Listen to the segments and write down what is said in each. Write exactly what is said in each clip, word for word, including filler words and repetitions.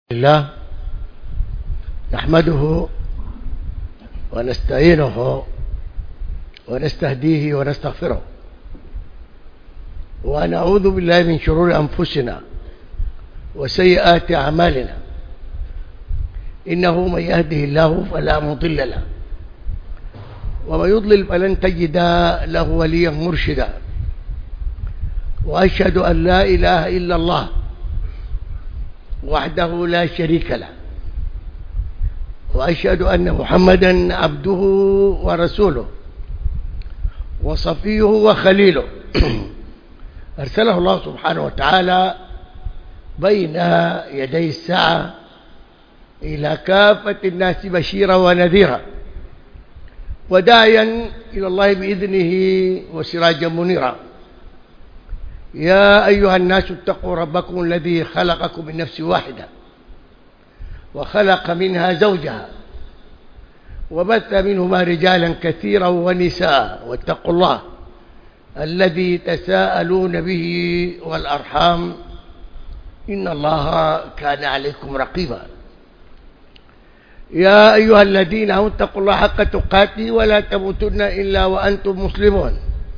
الله نحمده ونستعينه ونستهديه ونستغفره ونعوذ بالله من شرور أنفسنا وسيئات أعمالنا. إنه من يهده الله فلا مضل له ومن يضلل فلن تجد له وليا مرشدا. وأشهد أن لا إله إلا الله وحده لا شريك له، وأشهد أن محمدا عبده ورسوله وصفيه وخليله أرسله الله سبحانه وتعالى بين يدي الساعة إلى كافة الناس بشيرا ونذيرا وداعيا إلى الله بإذنه وسراجا منيرا. يا أيها الناس اتقوا ربكم الذي خلقكم من نفس واحدة وخلق منها زوجها وبث منهما رجالا كثيرا ونساء، واتقوا الله الذي تساءلون به والأرحام إن الله كان عليكم رقيبا. يا أيها الذين آمنوا اتقوا الله حق تقاته ولا تموتن إلا وأنتم مسلمون.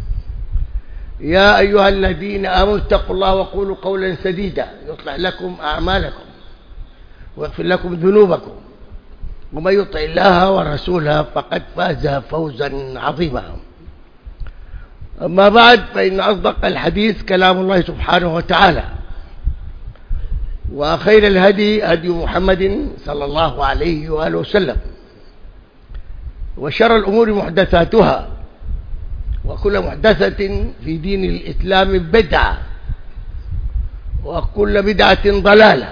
يا أيها الذين آمنوا اتقوا الله وقولوا قولا سديدا يصلح لكم أعمالكم ويغفر لكم ذنوبكم، ومن يطع الله ورسوله فقد فاز فوزا عظيما. أما بعد، فإن أصدق الحديث كلام الله سبحانه وتعالى، وخير الهدي هدي محمد صلى الله عليه وآله وسلم، وشر الأمور محدثاتها، وكل محدثة في دين الإسلام بدعة، وكل بدعة ضلالة،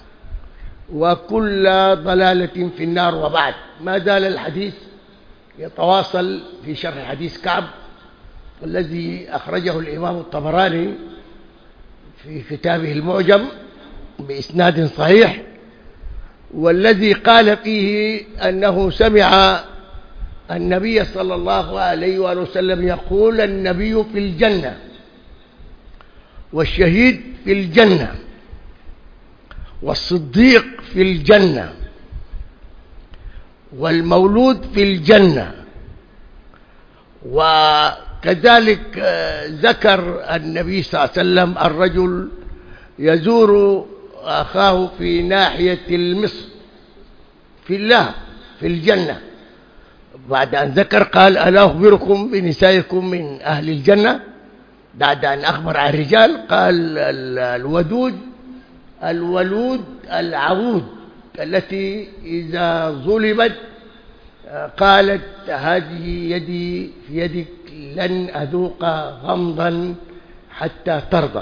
وكل ضلالة في النار. وبعد، ما زال الحديث يتواصل في شرح حديث كعب الذي أخرجه الإمام الطبراني في كتابه المعجم بإسناد صحيح، والذي قال فيه أنه سمع النبي صلى الله عليه وآله وسلم يقول: النبي في الجنة، والشهيد في الجنة، والصديق في الجنة، والمولود في الجنة. وكذلك ذكر النبي صلى الله عليه وسلم الرجل يزور أخاه في ناحية المصر في الله في الجنة. بعد أن ذكر قال: ألا أخبركم بنسائكم من أهل الجنة؟ بعد أن أخبر عن الرجال قال: الودود الولود العود التي إذا ظلمت قالت: هذه يدي في يدك لن أذوق غمضا حتى ترضى.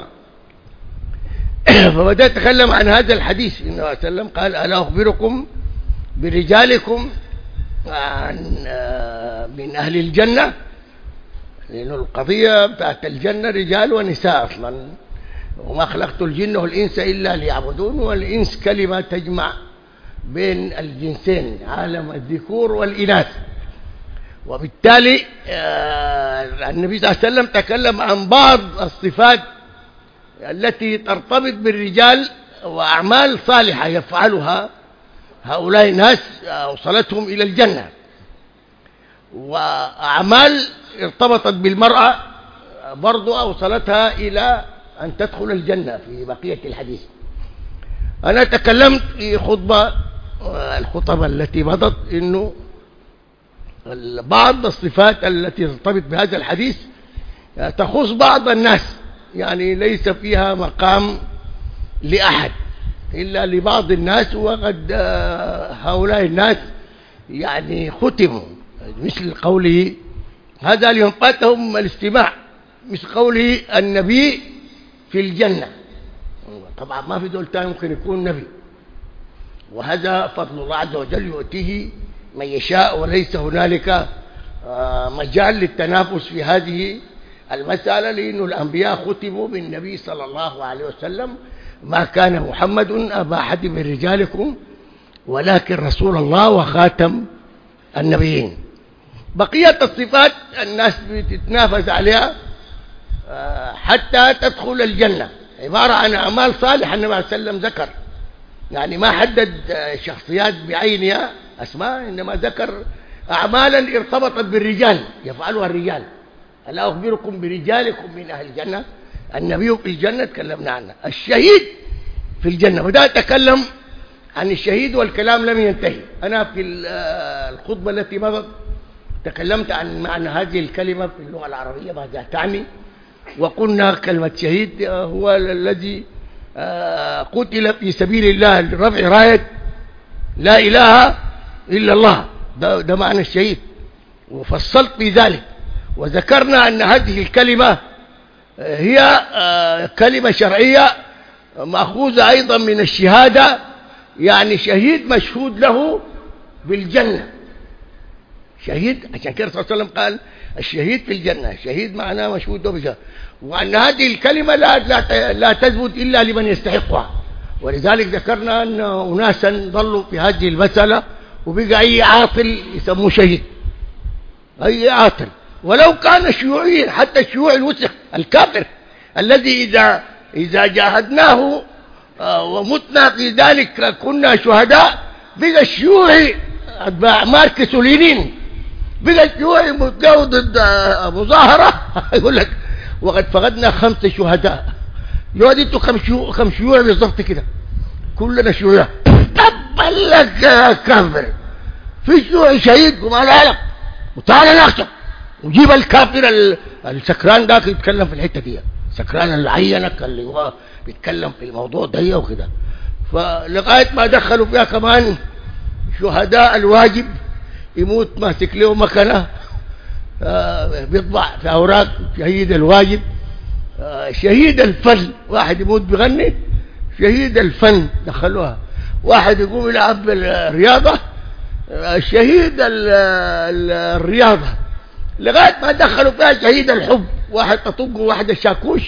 فبدأ يتكلم عن هذا الحديث. النبي صلى الله عليه وسلم قال: ألا أخبركم برجالكم عن من أهل الجنة؟ لأن القضية بتاعت الجنة رجال ونساء أصلا، وما خلقت الجن والإنس إلا ليعبدون، والإنس كلمة تجمع بين الجنسين، عالم الذكور والإناث. وبالتالي النبي صلى الله عليه وسلم تكلم عن بعض الصفات التي ترتبط بالرجال وأعمال صالحة يفعلها هؤلاء الناس أوصلتهم إلى الجنة، وأعمال ارتبطت بالمرأة برضو أوصلتها إلى أن تدخل الجنة في بقية الحديث. أنا تكلمت في خطبة الخطب التي مضت إنه بعض الصفات التي ترتبط بهذا الحديث تخص بعض الناس، يعني ليس فيها مقام لأحد إلا لبعض الناس، وقد هؤلاء الناس يعني ختموا، مثل قوله هذا اليوم فاتهم الاستماع، مثل قوله النبي في الجنة. طبعا ما في دول تاني ممكن يكون نبي، وهذا فضل الله عز وجل يؤتيه من يشاء، وليس هنالك مجال للتنافس في هذه المسألة، لأن الأنبياء ختموا بالنبي صلى الله عليه وسلم: ما كان محمد أبا أحد من رجالكم ولكن رسول الله وخاتم النبيين. بقية الصفات الناس بتتنافس عليها حتى تدخل الجنة، عبارة عن أعمال صالحة. النبي صلى الله عليه وسلم ذكر يعني ما حدد شخصيات بعينها أسماء، إنما ذكر أعمالا ارتبطت بالرجال يفعلها الرجال. ألا أخبركم برجالكم من أهل الجنة؟ النبي في الجنة تكلمنا عنه، الشهيد في الجنة. وده أتكلم عن الشهيد والكلام لم ينتهي. أنا في الخطبة التي مضت تكلمت عن معنى هذه الكلمة في اللغة العربية ماذا تعني، وقلنا كلمة شهيد هو الذي قتل في سبيل الله لرفع راية لا إله إلا الله، ده, ده معنى الشهيد. وفصلت في ذلك وذكرنا أن هذه الكلمة هي كلمة شرعية مأخوذة أيضا من الشهادة، يعني شهيد مشهود له بالجنة، شهيد. عشان كده صلى الله عليه وسلم قال الشهيد في الجنة، شهيد معناه مشهود له بالجنة. وأن هذه الكلمة لا, لا, لا تثبت إلا لمن يستحقها. ولذلك ذكرنا أن أناسا ضلوا في هذه المسألة وبقى أي عاطل يسموه شهيد، أي عاطل ولو كان شيوعيا، حتى الشيوعي الوسخ الكافر الذي إذا إذا جاهدناه ومتنا في ذلك كنا شهداء، بقى الشيوعي أتباع ماركس ولينين، بقى الشيوعي متجاو ضد مظاهرة يقول لك وقد فقدنا خمسة شهداء. يقعد انتوا كم شيوع كم شيوع بالضبط كده، كلنا شيوع. تبا لك يا كافر، في شيوعي شهيد وما له علاقة، وتعالى ناخذه وجيب الكافر السكران ذاك يتكلم في الحته دي، سكران اللي عينك اللي هو بيتكلم في الموضوع ده وكده. فلغايه ما دخلوا فيها كمان شهداء الواجب، يموت ماسك له مكنه آه بيطبع في اوراق شهيد الواجب، آه شهيد الفن، واحد يموت بيغني شهيد الفن دخلوها، واحد يقوم يلعب بالرياضه آه شهيد الرياضه، لغايه ما دخلوا فيها شهيد الحب، واحد تطق وواحد الشاكوش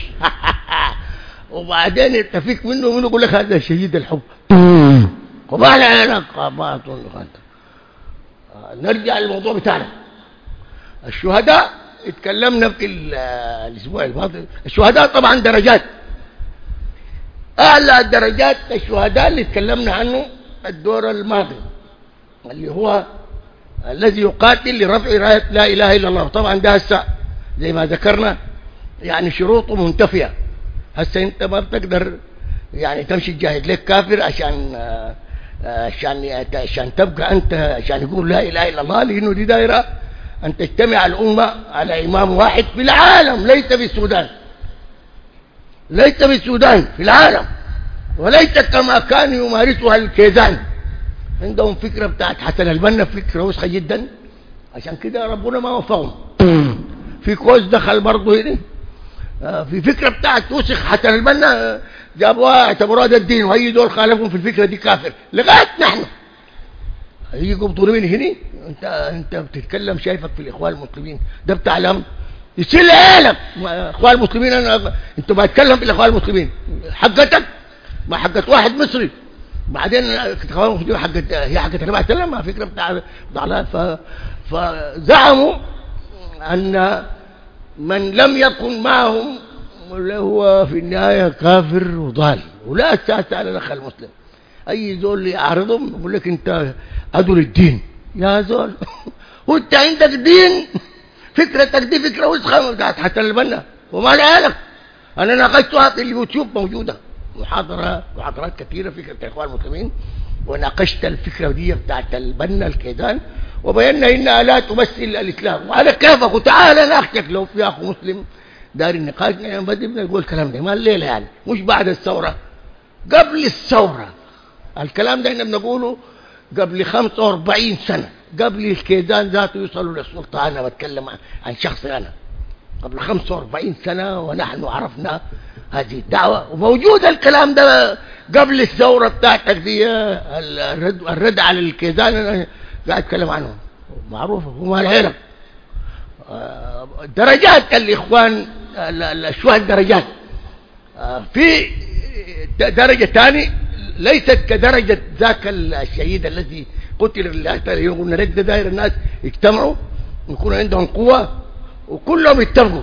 وبعدين يتفيك منه ومنه يقول لك هذا شهيد الحب. وما له علاقه ما نرجع للموضوع بتاعنا. الشهداء اتكلمنا في الاسبوع الماضي. الشهداء طبعا درجات، اعلى درجات الشهداء اللي اتكلمنا عنه الدور الماضي اللي هو الذي يقاتل لرفع راية لا إله إلا الله. طبعا ده هسه زي ما ذكرنا يعني شروطه منتفية. هسه انت ما بتقدر يعني تمشي تجاهد لك كافر عشان عشان عشان تبقى انت عشان يقول لا إله إلا الله، لأنه دي دائرة أن تجتمع الأمة على إمام واحد في العالم، ليس في السودان، ليس في السودان، في العالم، وليس كما كان يمارسها الكيزان. عندهم فكرة بتاعت حسن البنا، فكرة وسخة جدا، عشان كده ربنا ما وفقهم. في كوز دخل برضه هنا في فكرة بتاعت وسخ حسن البنا، جابوها اعتبروها ده الدين، وهي دول خالفهم في الفكرة دي كافر. لغاية نحن هيجي يقبضوا من هنا، انت انت بتتكلم شايفك في الاخوان المسلمين، ده بتاع لم يصير عالم اخوان المسلمين. انا انت بتكلم في الاخوان المسلمين، حقتك ما حقت واحد مصري، بعدين حقت هي حقت انا بتكلم مع فكره بتاع ضعلان. فزعموا ان من لم يكن معهم هو في النهايه كافر وضال، ولا اساس على الاخ المسلم. اي زول يعارضهم يقول لك انت عدو للدين. يا زول وانت عندك دين، فكرتك دي فكره وسخه بتاعت حتى البنا وما لها. انا ناقشتها في اليوتيوب موجوده محاضره محاضرات كثيره فكره الاخوان المسلمين، وناقشت الفكره دي بتاعت البنا الكيدان، وبينا انها لا تمثل الاسلام وعلى كيفك. وتعالى ناقشك لو في اخو مسلم دار النقاش يعني بدنا نقول الكلام ده ما الليله، يعني مش بعد الثوره، قبل الثوره. الكلام ده احنا بنقوله قبل خمسة وأربعين سنه، قبل الكيدان ذاته يوصلوا للسلطه. انا بتكلم عن شخصي انا قبل خمسة وأربعين سنه، ونحن عرفنا هذه الدعوه، وموجود الكلام ده قبل الثوره بتاعتك دي. الرد, الرد على الكيدان انا قاعد اتكلم عنه معروفه وما العلم. درجات الاخوان الشهداء درجات، في درجه ثانيه ليست كدرجه ذاك الشهيد الذي قتل. يقولون لك ده داير الناس يجتمعوا يكون عندهم قوه وكلهم يتفقوا،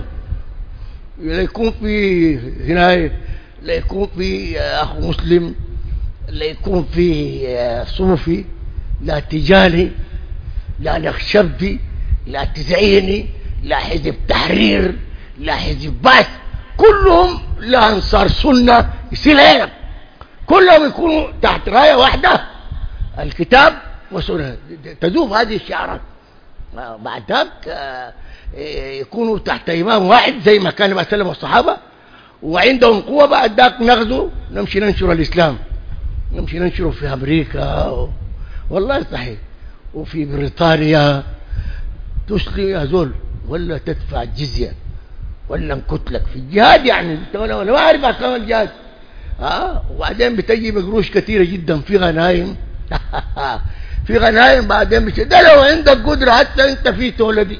لا يكون في هنا لا يكون في اخو مسلم لا يكون في صوفي، لا تجاني، لا نخشبي، لا تزعيني، لا حزب تحرير، لا حزب باس، كلهم لا انصار سنه يصير هنا، كلهم يكونوا تحت رايه واحده، الكتاب والسنه، تذوب هذه الشعارات. بعد ذلك يكونوا تحت امام واحد زي ما كان النبي صلى الله عليه وسلم والصحابه، وعندهم قوه. بعد ذلك نغزو، نمشي ننشر الاسلام، نمشي ننشره في امريكا و... والله صحيح، وفي بريطانيا. تسلم يا زول ولا تدفع جزيه ولا نكتلك في الجهاد، يعني انت ولا ما اعرف احكام الجهاد. ها وبعدين بتجي بقروش كثيره جدا في غنايم. في غنايم بعدين مش ده. لو عندك قدره حتى انت في تولدي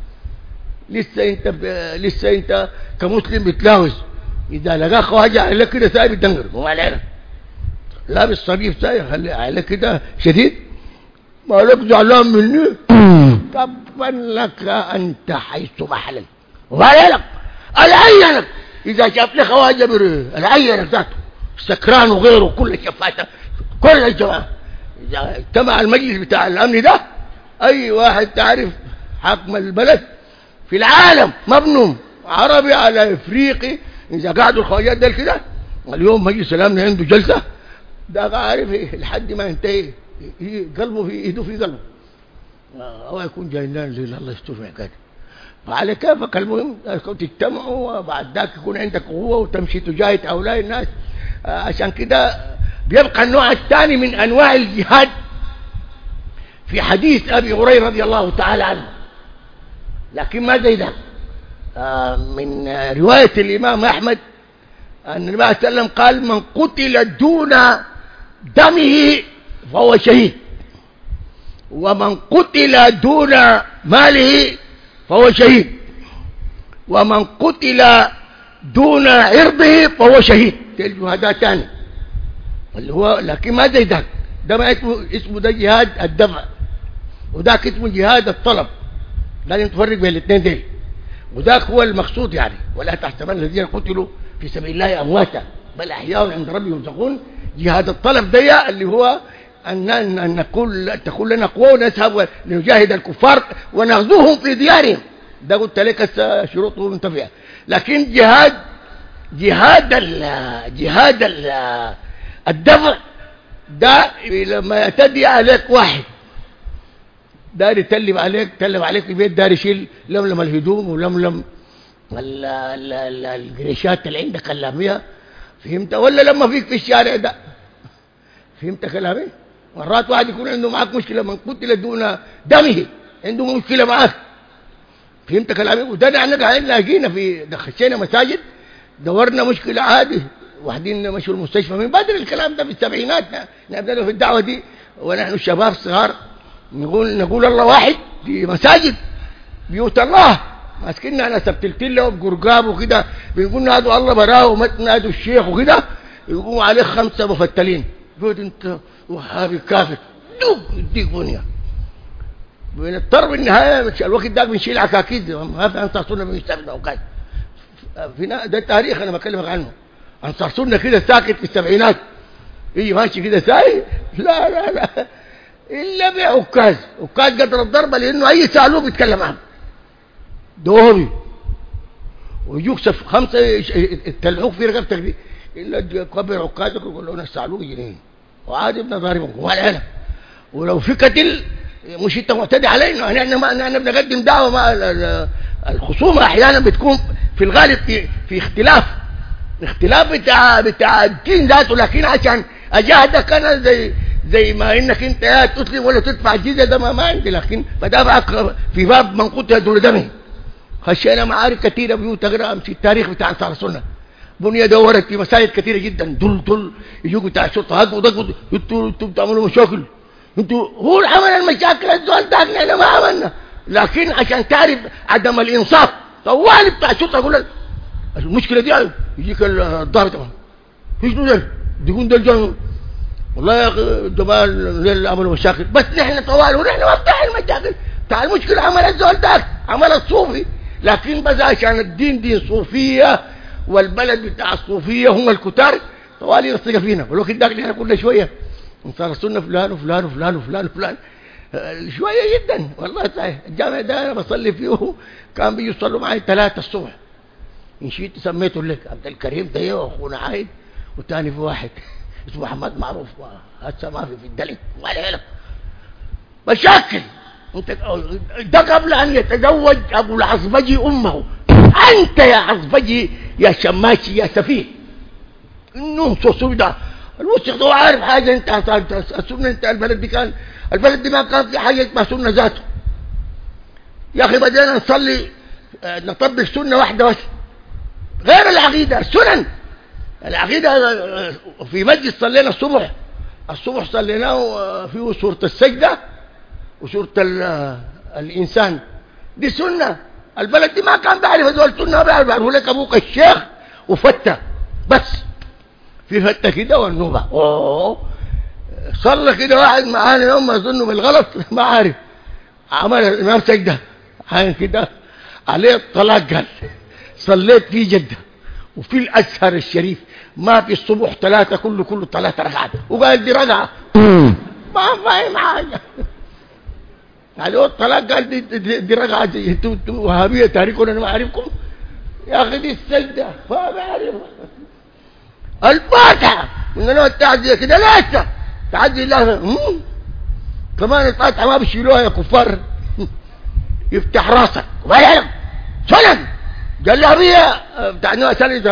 لسه انت ب... لسه انت كمسلم بتلاوز، اذا لقاك خواجه عليك كده سايب الدنجر وما علينا لابس صليب سايب خلي عليك كده شديد، ما لك زعلان مني. طبا لك انت حيث محلل وما عليك. العينك اذا شاف لي خواجه بر العينك ذاته سكران وغيره كل شفاته كل الجماعه. اذا اجتمع المجلس بتاع الامن ده، اي واحد تعرف حكم البلد في العالم مبنوم عربي على افريقي، اذا قعدوا الخواجات ده كده اليوم مجلس الامن عنده جلسه، ده عارف إيه لحد ما ينتهي قلبه في ايده في قلبه، هو يكون جاي لنا الله يستر في حكايته. فعلى كيفك المهم تجتمعوا، وبعد ذاك يكون عندك قوه وتمشي تجاهد هؤلاء الناس. عشان كده بيبقى النوع الثاني من انواع الجهاد في حديث ابي هريره رضي الله تعالى عنه، لكن ما زي ده. من روايه الامام احمد ان النبي صلى الله عليه وسلم قال: من قتل دون دمه فهو شهيد، ومن قتل دون ماله فهو شهيد، ومن قتل دون عرضه فهو شهيد. هذا ثاني اللي هو، لكن ما زي ده. ده ما اسمه اسمه ده جهاد الدفع، وذاك اسمه جهاد الطلب. لازم تفرق بين الاثنين دول، وذاك هو المقصود يعني. ولا تحسبن الذين قتلوا في سبيل الله امواتا بل احياء عند ربهم يرزقون. جهاد الطلب ده اللي هو ان ان نقول تكون لنا قوه ونذهب لنجاهد الكفار ونغزوهم في ديارهم. ده قلت لك شروطه منتفيه. لكن جهاد جهاد ال جهاد ال الدفع ده لما يعتدي عليك واحد دار يتلم عليك تلم عليك في البيت، دار يشيل لملم الهدوم ولملم القريشات اللي عندك اللاميه، فهمت؟ ولا لما فيك في الشارع ده، فهمت كلامي؟ مرات واحد يكون عنده معك مشكله، من قتل دون دمه عنده مشكله معك، فهمت كلامي؟ وده نحن قاعدين لاقينا في خشينا مساجد دورنا مشكله عادي، واحدين مشوا المستشفى من بدري. الكلام ده في السبعينات نبدا في الدعوه دي ونحن الشباب صغار، نقول نقول الله واحد في مساجد بيوت الله، ماسكين على سبتلتله وبقرقاب وكده، بنقول نادوا الله براه ومت نادوا الشيخ وكده، يقوموا عليه خمسه مفتلين، قلت انت وهابي كافر دوب يديك بنيه. بنضطر بالنهايه الوقت ده بنشيل عكاكيد، ما في انصار سنه بنستخدم اوقات. فينا ده التاريخ انا بكلمك عنه. انصار سنه كده ساكت في السبعينات، يجي ماشي كده ساي، لا لا لا الا بعكاز، عكاز قدر الضربه لانه اي سالوه بيتكلم عنه دوري، ويجوك خمسه يتلعوك في رقبتك دي، الا قبل عكازك ويقول له نسالوه جنيه وعادي ابن ضاربهم ولا. ولو في قتل مش انت معتدي علينا، احنا ما احنا بنقدم دعوه. مع الخصومه احيانا بتكون في الغالب في, في اختلاف اختلاف بتاع بتاع الدين ذاته، لكن عشان اجاهدك انا زي زي ما انك انت يا تسلم ولا تدفع الجزيه، ده ما, ما عندي، لكن بدافعك في باب من قتل دون دمه. خشينا معارك كثيره بيوت تقرا في التاريخ بتاع انصار السنه، بنيه دورت في مساجد كثيره جدا، دل دل يجوا بتاع الشرطه هاجوا ضقوا، انتوا انتوا بتعملوا مشاكل، انتوا هو اللي عمل المشاكل، الزول ده احنا ما عملنا. لكن عشان تعرف عدم الانصاف طوالي بتاع الشرطه يقول المشكله دي يجيك الضابط ايش ده يقول ده الجن والله يا اخي الجماعه اللي عملوا مشاكل، بس نحن طوال ونحن ما بتاع المشاكل بتاع المشكله عمل الزول ده عمل الصوفي، لكن بس عشان الدين دين صوفيه والبلد بتاع الصوفيه هم الكتار طوالي يرصق فينا، ولكن داك احنا كل شويه صار السنه فلان وفلان وفلان وفلان وفلان شويه جدا. والله صحيح الجامع ده انا بصلي فيه كان بيجوا يصلوا معي ثلاثه الصبح، ان شئت سميته لك عبد الكريم ده واخونا عايد، والثاني في واحد اسمه محمد معروف هسه ما في في الدلك ولا هنا مشاكل. انت ده قبل ان يتزوج ابو العصبجي امه. انت يا عصبجي يا شماشي يا سفيه النوم صوصو ده الوسخ ده عارف حاجه. انت السنه انت البلد دي كان البلد دي ما كان في حاجه اسمها سنه ذاته يا اخي. بدينا نصلي نطبق سنه واحده بس غير العقيده. السنن العقيده في مسجد صلينا الصبح الصبح صليناه فيه سوره السجده وسوره الانسان، دي سنه. البلد دي ما كان بيعرف هذول سنه، بيعرفوا لك ابوك الشيخ وفته بس في فتة كده والنوبة. اوه صلى كده واحد معانا يوم ما اظنه بالغلط ما عارف عمل الامام سجدة عين كده عليه الطلاق، قال صليت في جدة وفي الازهر الشريف ما في الصبح ثلاثة كله كله ثلاثة ركعات، وقال دي ركعة ما فاهم حاجة. عليه الطلاق قال دي, دي, دي ركعة. انتوا وهابية تاريخكم انا ما اعرفكم يا اخي. دي السجدة ما بعرف الفاتحة من نوع التعزية كده لسه تعزي الله كمان. الفاتحة ما بيشيلوها يا كفار يفتح راسك وما يعلم سنن جلابية بتاع نوع ثالث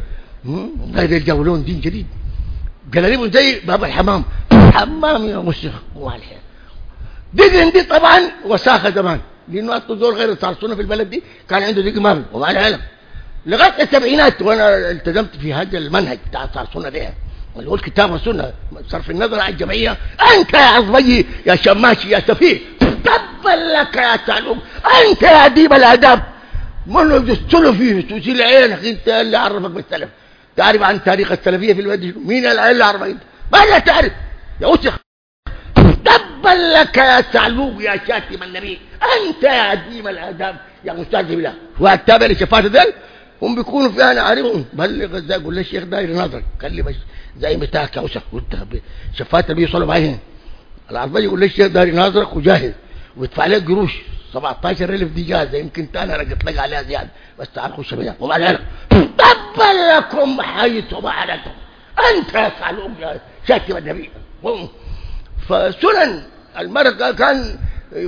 هذا الجولون دين جديد جلاليبهم زي باب الحمام حمام يا مسخ والحين دقن دي طبعا وساخة زمان لأنه الطزور غير الصارصونة في البلد دي كان عنده دقن مامي وما يعلم لغايه السبعينات وانا التزمت في هذا المنهج بتاع السنه ده اللي هو الكتاب والسنه صرف النظر عن الجمعيه. انت يا عصبجي يا شماشي يا سفيه تبا لك يا تعلم. انت يا اديب الاداب منه يدستلوا فيه تسيل عينك. انت اللي عرفك بالسلف، تعرف عن تاريخ السلفيه في الوادي؟ مين اللي عرفك انت؟ ما لا تعرف يا وسخ. تبا لك يا تعلوب يا شاتم النبي. انت يا اديب الاداب يا مستهزئ بالله. واتابع لشفاة ذل هم بيكونوا فيها انا عارفهم. بلغ ازاي اقول للشيخ داير نظرك خلي بس زي بتاعك يا وسخ. وانت شفات اللي بيوصلوا معايا العربيه يقول للشيخ داير نظرك وجاهز ويدفع لك قروش سبعتاشر ألف دي جاهزه يمكن تاني انا قلت لك عليها زياده بس تعال خش بيها وما لك. تبا لكم حيث ما عليكم. انت يا سعلوم يا شاتم النبي. فسنن المرأة كان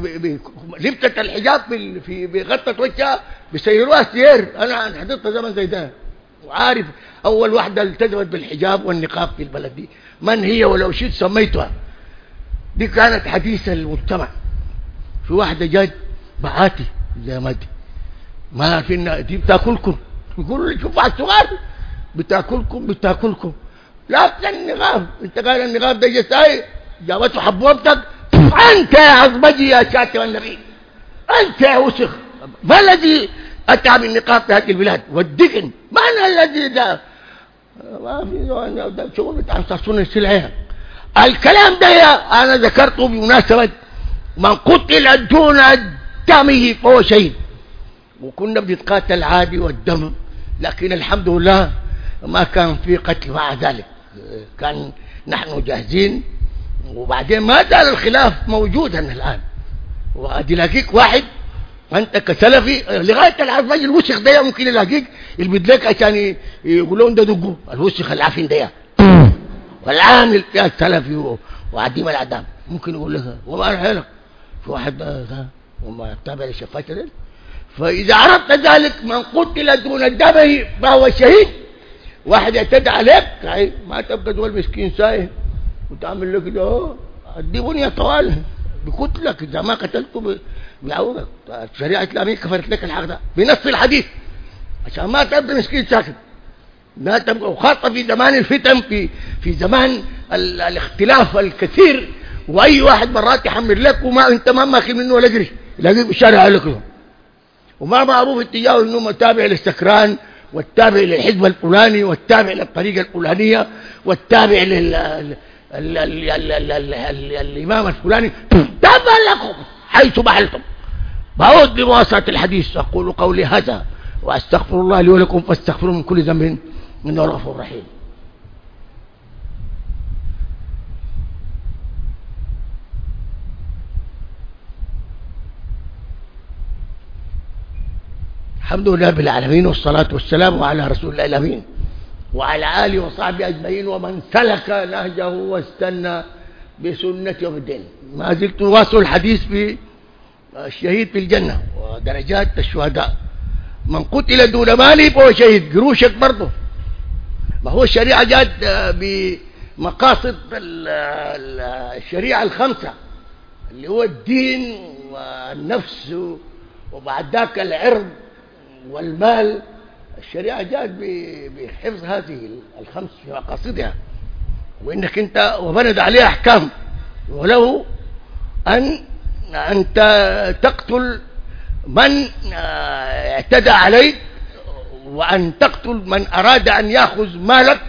لبسة الحجاب في بغطت وجهها بيسيروها سير. انا حضرت زمن زي ده وعارف اول واحده التزمت بالحجاب والنقاب في البلد دي من هي ولو شئت سميتها. دي كانت حديث المجتمع. في واحده جات بعاتي زي ما دي ما عارفين دي بتاكلكم يقولوا لي شوف على الصغار بتاكلكم بتاكلكم لا النقاب. انت قال النقاب ده جساي جابته حبوبتك. انت يا عصبجي يا شاتم النبي. انت يا وسخ. ما الذي اتى بالنقاب في هذه البلاد والدقن؟ من الذي ده؟ ما في شغل بتاع سنة السلعيه. الكلام ده انا ذكرته بمناسبه من قتل دون دمه فهو شهيد. وكنا بنتقاتل عادي والدم لكن الحمد لله ما كان في قتل مع ذلك. كان نحن جاهزين وبعدين ما زال الخلاف موجودا الان. وقد يلاقيك واحد انت كسلفي لغايه العرباج الوسخ ده ممكن يلاقيك البدلك عشان يقولون ده دقوا الوسخ العافين ده والعامل فيها السلفي وعديم العدام ممكن يقول لك وما الحيلك في واحد ده وما يتابع لشفاته ده. فاذا عرفت ذلك من قتل دون دمه فهو شهيد. واحد يعتدى عليك ما تبقى دول مسكين سايه وتعمل له كده اهو دي بنيه طوال بقتلك اذا ما قتلته بيعوقك. الشريعه الاسلاميه كفرت لك الحق ده بنص الحديث عشان ما تبقى مسكين ساكت. ما تبقى وخاصه في زمان الفتن في في زمان ال الاختلاف الكثير واي واحد مرات يحمل لك وما انت ما ماخذ منه ولا قرش يلاقيك بالشارع عليك وما معروف اتجاهه انه متابع للسكران والتابع للحزب الفلاني والتابع للطريقه الفلانيه والتابع لل ال ال ال ال ال ال الإمام الفلاني. تابع لكم حيث بحلتم. بعود لمواصلة الحديث أقول قولي هذا وأستغفر الله لي ولكم فاستغفروا من كل ذنب إنه غفور رحيم. الحمد لله بالعالمين، والصلاة والسلام على رسول الله الأمين وعلى آله وصحبه أجمعين ومن سلك نهجه واستنى بسنته يوم الدين. ما زلت واصل الحديث في الشهيد في الجنة ودرجات الشهداء. من قتل دون ماله فهو شهيد، قروشك برضه. ما هو الشريعة جات بمقاصد الشريعة الخمسة اللي هو الدين والنفس وبعد ذاك العرض والمال. الشريعة جات بحفظ هذه الخمس في مقاصدها، وإنك أنت وبند عليها أحكام، وله أن أنت تقتل من اعتدى عليك، وأن تقتل من أراد أن يأخذ مالك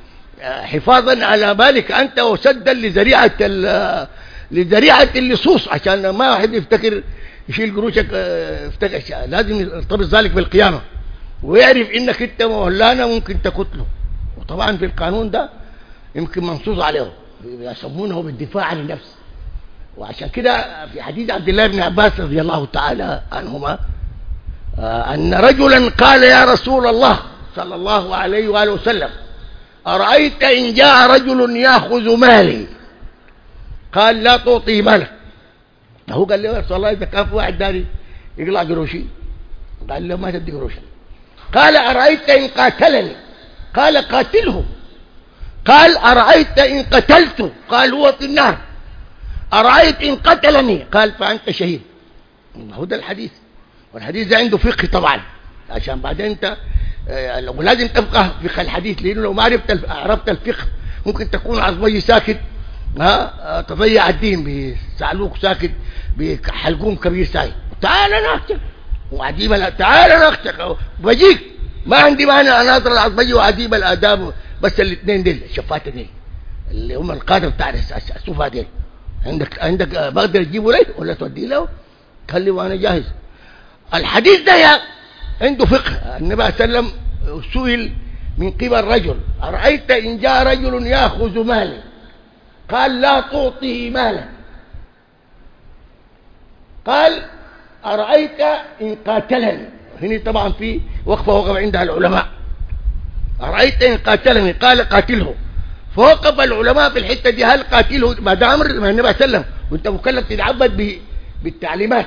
حفاظا على مالك أنت وسدا لذريعة لذريعة اللصوص، عشان ما واحد يفتكر يشيل قروشك يفتكر. لازم يرتبط ذلك بالقيامة ويعرف إنك أنت مولانا ممكن تقتله. وطبعا في القانون ده يمكن منصوص عليه، يسمونه بالدفاع عن النفس. وعشان كده في حديث عبد الله بن عباس رضي الله تعالى عنهما أن رجلا قال يا رسول الله صلى الله عليه وآله وسلم أرأيت إن جاء رجل يأخذ مالي؟ قال لا تعطي مالك. هو قال له يا رسول الله إذا كان في واحد داري يقلع قروشي، قال له ما تدي قروشا. قال أرأيت إن قاتلني؟ قال قاتله. قال أرأيت إن قتلته؟ قال هو في النار. أرأيت إن قتلني؟ قال فأنت شهيد. هو ده الحديث، والحديث ده عنده فقه طبعا، عشان بعدين انت ولازم تفقه فقه الحديث، لأنه لو ما عرفت عرفت الفقه ممكن تكون عصبي ساكت، ها تضيع الدين، بيسألوك ساكت، بحلقوم كبير ساكت، تعال انا اختك وعديب، تعال انا اختك بجيك، ما عندي مانع اناظر العصبي وعديب الاداب، بس الاثنين دول الشفاته دي اللي هم القادر بتاع السوفه دي عندك عندك بقدر تجيبه لي ولا توديه له؟ قال لي وانا جاهز. الحديث ده يا عنده فقه. النبي صلى الله عليه وسلم سئل من قبل رجل أرأيت إن جاء رجل يأخذ مالي؟ قال لا تعطيه مالا. قال أرأيت إن قاتلني؟ هنا طبعا في وقفة وقف عندها العلماء. أرأيت إن قاتلني؟ قال قاتله. فوقف العلماء في الحتة دي، هل قاتله ما ده أمر من النبي صلى الله عليه وسلم وأنت مكلف تتعبد بالتعليمات،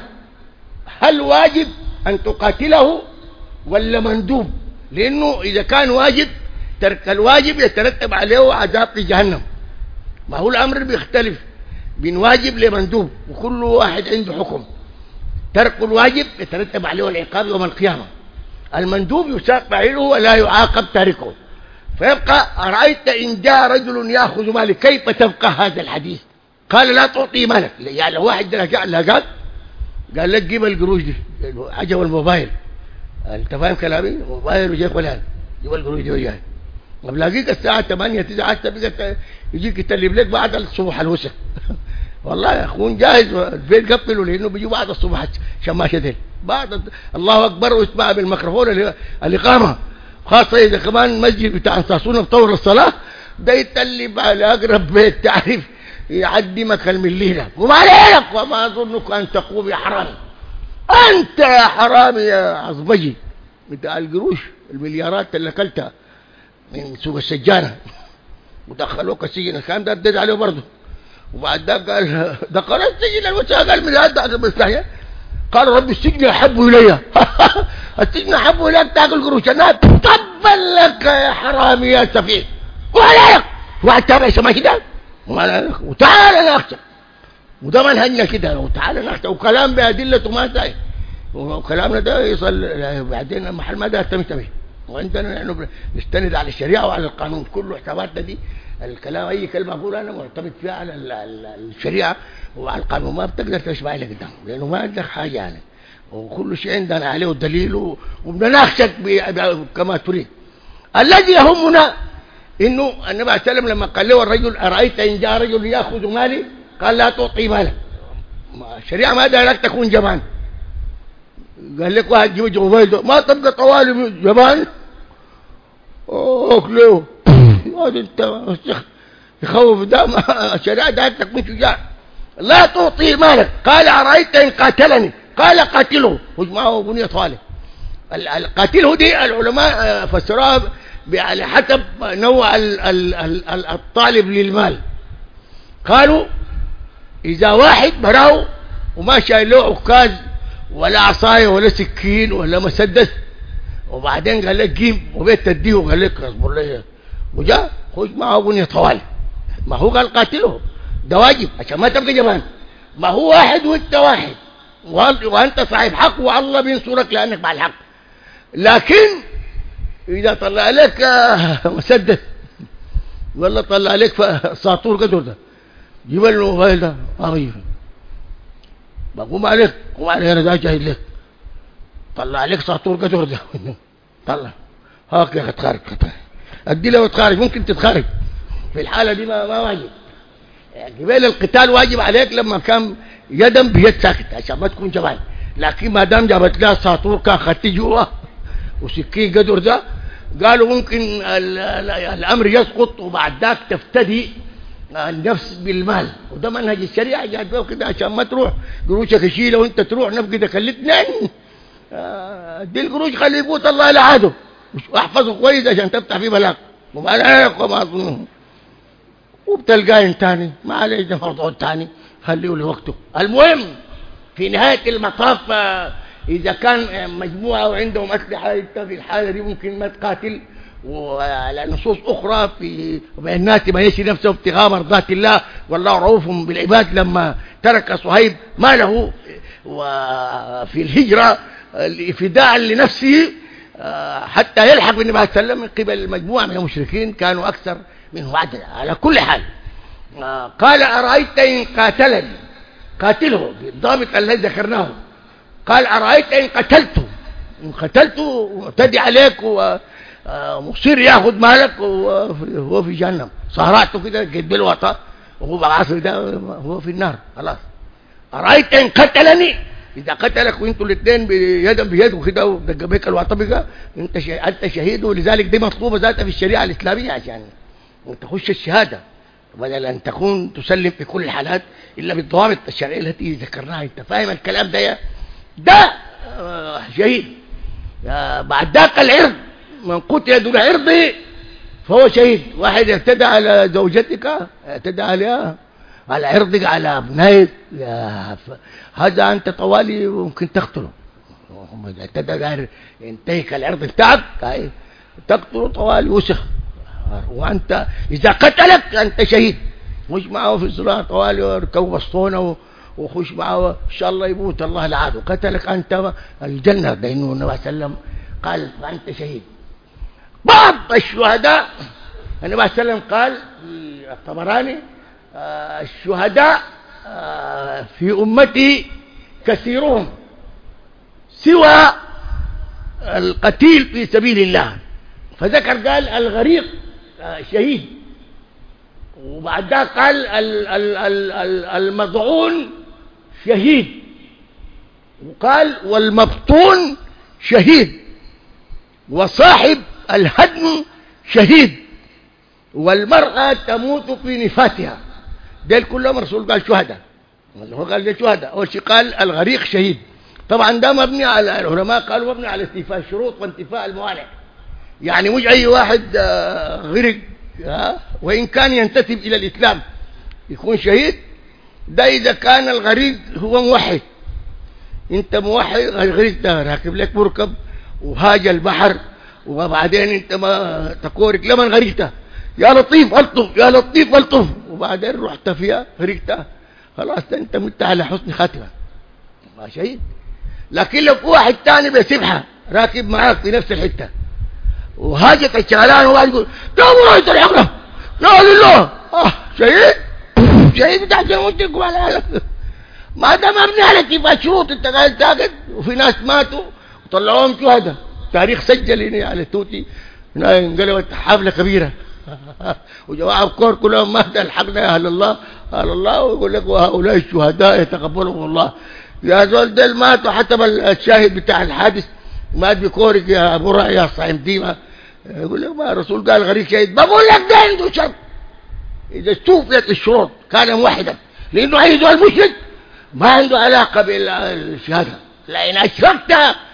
هل واجب أن تقاتله ولا مندوب؟ لأنه إذا كان واجب ترك الواجب يترتب عليه عذاب في جهنم. ما هو الأمر بيختلف بين واجب لمندوب، وكل واحد عنده حكم. ترك الواجب يترتب عليه العقاب يوم القيامة، المندوب يساق فاعله ولا يعاقب تاركه. فيبقى أرأيت إن جاء رجل يأخذ مالك، كيف تبقى هذا الحديث؟ قال لا تعطي مالك. يعني لو واحد لقاك قال لك جيب القروش دي، عجب الموبايل، انت فاهم كلامي؟ موبايل وجاي فلان جيب القروش دي وجاي، بلاقيك الساعه ثمانية تسعة عشرة يجيك يتلب لك بعد الصبح الوسخ. والله يا اخوان جاهز، البيت قفلوا لانه بيجوا بعد الصبح شماشه ديل بعد الله اكبر ويسمع بالميكروفون الاقامه، خاصه اذا كمان مسجد بتاع انصاصونه بطور الصلاه ده يتلب على اقرب بيت تعرف يعدمك المليلة. وما عليك وما أظنك أن تقوم يا حرامي، أنت يا حرامي يا عصبجي بتاع القروش المليارات اللي أكلتها من سوق السجانة ودخلوك السجن. كان ده ردد عليه برضه، وبعد ده قال دخل السجن الوساق المليارات ده بالصحيح. قال رب السجن أحب إلي. السجن أحب إليك تاكل قروش الناس، تبا لك يا حرامي يا سفيه. وعليك واحد تابع سما كده وتعال انا اختك، وده منهجنا كده، وتعال انا اختك، وكلام بادلته ما ساي، وكلامنا ده يصل بعدين المحل ما ده يهتم به. وعندنا نحن نستند على الشريعه وعلى القانون، كله حساباتنا دي الكلام اي كلمه اقول انا مرتبط فيها على الشريعه وعلى القانون، ما بتقدر تشبع لك قدام لانه ما عندك حاجه يعني، وكل شيء عندنا عليه الدليل وبنناقشك كما تريد. الذي يهمنا انه النبي صلى الله عليه وسلم لما قال له الرجل أرأيت إن جاء رجل يأخذ مالي؟ قال لا تعطي مالك. الشريعة ما دارك تكون جبان. قال لك واحد جيب موبايل ما تبقى طوالي جبان اوكليه هذا انت يخوف ده. الشريعة دارك تكون شجاع. لا تعطي مالك. قال أرأيت إن قاتلني؟ قال قاتله. وجمعه بني صالح. القاتله دي العلماء فسروها على حسب نوع الطالب للمال. قالوا إذا واحد براه وما شايل له عكاز ولا عصاية ولا سكين ولا مسدس، وبعدين قال لك جيم وبيت تديه وقال لك اصبر لي وجاء خش معه بنية طوال، ما هو قال قاتله، ده واجب عشان ما تبقى جبان. ما هو واحد وانت واحد وانت صاحب حق والله بينصرك لانك مع الحق. لكن اذا طلع عليك مسدس ولا طلع عليك ساطور قدر ده جبل له غير ده اغير بقوم عليك قوم علي انا ده جاهد لك، طلع عليك ساطور قدر ده طلع هاك يا اخي تخارج ادي له وتخارج، ممكن تتخارج في الحاله دي ما, ما واجب. قبيل القتال واجب عليك لما كان يدا بيد ساكت عشان ما تكون جبان، لكن ما دام جابت لها ساطور كان خدت جوا وسكين قدر ده قالوا ممكن الامر يسقط وبعد ذاك تفتدي النفس بالمال، وده منهج الشريعه جات له كده عشان ما تروح قروشك يشيله وانت تروح نفقدك الاثنين. دي القروش خلي يفوت الله لعاده واحفظه كويس عشان تفتح فيه بلاغ وما عليك وما اظنه، وبتلقاين تاني ما عليك ده موضوع تاني خليه لوقته. المهم في نهايه المطاف اذا كان مجموعه وعندهم اسلحه انت في الحاله دي ممكن ما تقاتل، وعلى نصوص اخرى في بين الناس ما يشري نفسه ابتغاء مرضات الله والله رؤوف بالعباد. لما ترك صهيب ماله وفي الهجره فداء لنفسه حتى يلحق بالنبي صلى الله عليه وسلم من قبل مجموعه من المشركين كانوا اكثر منه عددا. على كل حال قال ارايت ان قاتلني، قاتله بالضابط الذي ذكرناه، قال ارايت ان قتلته، ان قتلته وتدي عليك ومصير ياخذ مالك وهو في جهنم، صهرعته كده قد بالوطا وهو بالعصر ده هو في النار خلاص. ارايت ان قتلني، اذا قتلك وانتوا الاثنين بيدا بيد وكده ودق بيك الوطبقه انت انت شهيد، ولذلك دي مطلوبه ذاتها في الشريعه الاسلاميه عشان تخش الشهاده بدل ان تكون تسلم في كل الحالات الا بالضوابط الشرعيه التي ذكرناها. انت فاهم الكلام ده؟ ده شهيد. بعد ذاك العرض من قتل دون عرضه فهو شهيد. واحد اعتدى على زوجتك، اعتدى عليها، على عرضك، على ابنائك، هذا انت طوالي ممكن تقتله. اذا اعتدى ينتهك العرض بتاعك تقتله طوالي وسخ. وانت اذا قتلك انت شهيد، خش معه في الصلاه طوالي واركبوا بسطونه وخش معه ان شاء الله يموت الله لعاده. قتلك انت الجنه، لانه النبي صلى الله عليه وسلم قال فانت شهيد. بعض الشهداء النبي صلى الله عليه وسلم قال في الطبراني الشهداء في امتي كثيرهم سوى القتيل في سبيل الله، فذكر قال الغريق شهيد، وبعد ذلك قال المضعون شهيد، وقال والمبطون شهيد، وصاحب الهدم شهيد، والمرأة تموت في نفاسها. ديل كلهم الرسول قال شهداء، هو قال ده شهداء. اول شيء قال الغريق شهيد، طبعا ده مبني على العلماء قالوا مبني على استيفاء الشروط وانتفاء الموانع، يعني مش اي واحد غرق وان كان ينتسب الى الاسلام يكون شهيد. ده اذا كان الغريق هو موحد، انت موحد غرقت راكب لك مركب وهاج البحر وبعدين انت ما تكورك لمن غرقت يا لطيف الطف يا لطيف الطف، وبعدين رحت فيها غرقت خلاص انت مت على حسن خاتمه ما شهيد. لكن لو واحد ثاني بسبحه راكب معاك في نفس الحته وهاجت الشغلان وواحد يقول يا مرايت الحقنا لا لله اه شهيد شهيد بتاعت المشرك وعلى ما دام مبني على اتفاق شروط. انت قاعد ساكت وفي ناس ماتوا وطلعوهم شهداء، تاريخ سجل هنا على توتي هنا انقلبت حفله كبيره وجماعه الكور كلهم مات الحقنا يا اهل الله اهل الله، ويقول لك وهؤلاء الشهداء يتقبلهم الله. يا زول دل ماتوا حتى الشاهد بتاع الحادث مات بكورك يا ابو رأي يا صاحب ديما، يقول لك ما الرسول قال غريق شهيد. بقول لك ده عنده شرط اذا استوفيت الشروط كان موحدا، لانه اي زول مشرك ما عنده علاقه بالشهاده، لان اشركت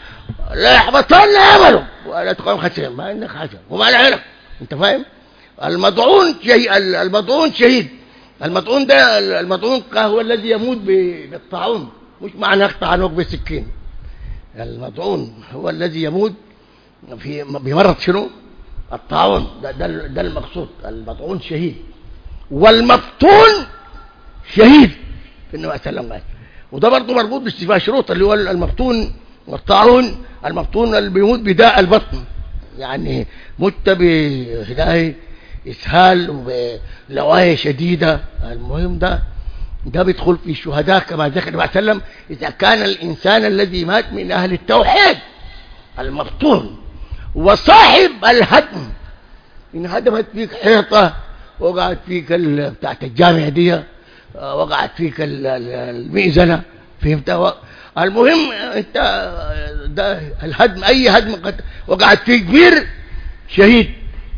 لا يحبطن عمله ولا تكون خسران، ما عندك حاجه وما لك. انت فاهم؟ المطعون شهيد، المطعون شهيد. المطعون ده المطعون هو الذي يموت بالطاعون، مش معنى يقطع عنق بسكين. المطعون هو الذي يموت في بمرض شنو؟ الطاعون. ده, ده, ده المقصود. المطعون شهيد، والمبطون شهيد في النبي صلى الله عليه وسلم. وده برضه مربوط باستيفاء شروط، اللي هو المبطون والطاعون. المبطون اللي بيموت بداء البطن، يعني مت بهداية اسهال وبلوايه شديده. المهم ده ده بيدخل في الشهداء كما ذكر النبي صلى الله عليه وسلم اذا كان الانسان الذي مات من اهل التوحيد المبطون. وصاحب الهدم، ان هدمت فيك حيطه، وقعت فيك بتاعت الجامعه دي، وقعت فيك المئذنه، فهمت؟ المهم انت ده الهدم، اي هدم قد وقعت فيك بير شهيد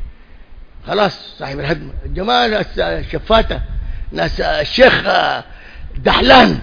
خلاص. صاحب الهدم. الجماعه ناس الشفاته، ناس الشيخ دحلان،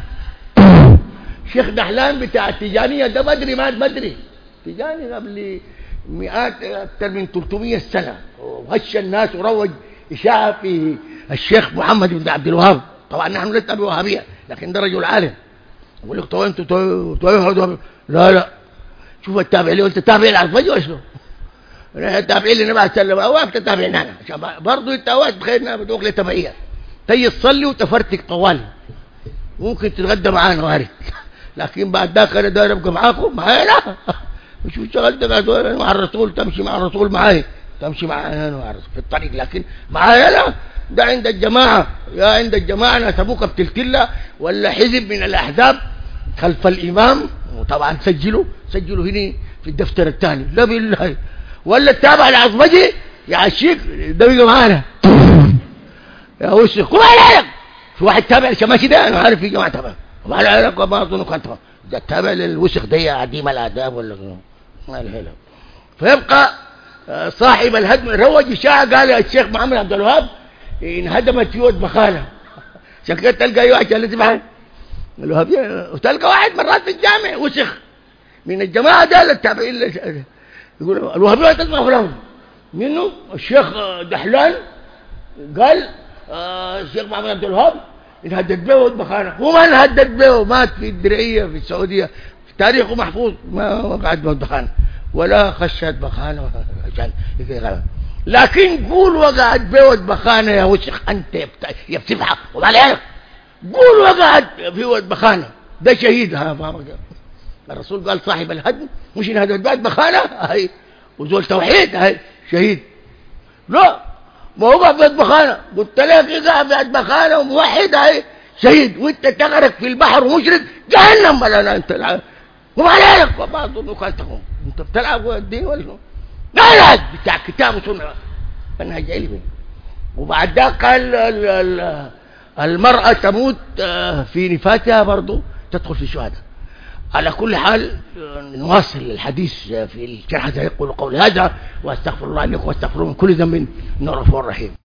الشيخ دحلان بتاع التجانيه ده بدري مات بدري، تجاني قبل مئات اكثر من ثلاثمئة سنه، وغش الناس وروج اشاعه في الشيخ محمد بن عبد الوهاب. طبعا نحن لسنا بوهابيه، لكن ده رجل عالم. يقول لك طيب انتوا طيب لا لا شوف التابع لي، قلت تابع العرفجي واشنو؟ التابعين اللي ما سلم اوقات تتابعنا انا عشان برضه انت اوقات بخيرنا بدوك لي تبعيه. تيجي تصلي وتفرتك طوال، ممكن تتغدى معانا وارد، لكن بعد ذاك انا داير ابقى معاكم معايا لا مش اشتغلت مع الرسول، تمشي مع الرسول معاي، تمشي معايا انا في الطريق، لكن معايا لا. ده عند الجماعه، يا عند الجماعه ناس ابوك بتلتله ولا حزب من الاحزاب خلف الامام، وطبعا سجلوا سجلوا هنا في الدفتر الثاني، لا بالله. ولا التابع العصبجي يعشيك ده بيجي معانا يا وسخ وما عليك. في واحد تابع الشماشي ده انا عارف في جماعه تابع وما عليك، وما اظن كنت ده التابع للوسخ ده عديم الاداب ولا ما له. فيبقى صاحب الهدم روج اشاعه، قال الشيخ محمد عبد الوهاب انهدمت في ود بخانه، عشان كده تلقى اي واحد اللي تبعه الوهابيه، وتلقى واحد مرات في الجامع وسخ من الجماعه ده التابعين يقول الوهابيه تسمع فلان منه. الشيخ دحلان قال آه الشيخ محمد عبد الوهاب انهدد به ود بخانه، هو ما انهدد به، مات في الدرعيه في السعوديه، في تاريخه محفوظ ما وقعت به ود بخانه ولا خشت بخانه عشان يقول. لكن قول وقعت بود بخانه يا وسخ انت يا بتفحى وما عليك، قول وقعت في ود بخانه، ده شهيد. ها الرسول قال صاحب الهدم مش انهدمت بعد بخانه هي وزول توحيد هي شهيد. لا ما وقع في ود بخانه، قلت لك يقع في ود بخانه وموحد هي شهيد، وانت تغرق في البحر ومشرك جهنم ولا انت العب وما عليك وبعض نقالتهم انت بتلعب الدين ولا لا لا بتاع كتاب وسنه منهج علمي. وبعد ذاك قال المرأة تموت في نفاتها برضو تدخل في الشهادة. على كل حال نواصل الحديث في الشرح. يقول قولي هذا واستغفر الله لكم واستغفروه من كل ذنب انه غفور رحيم.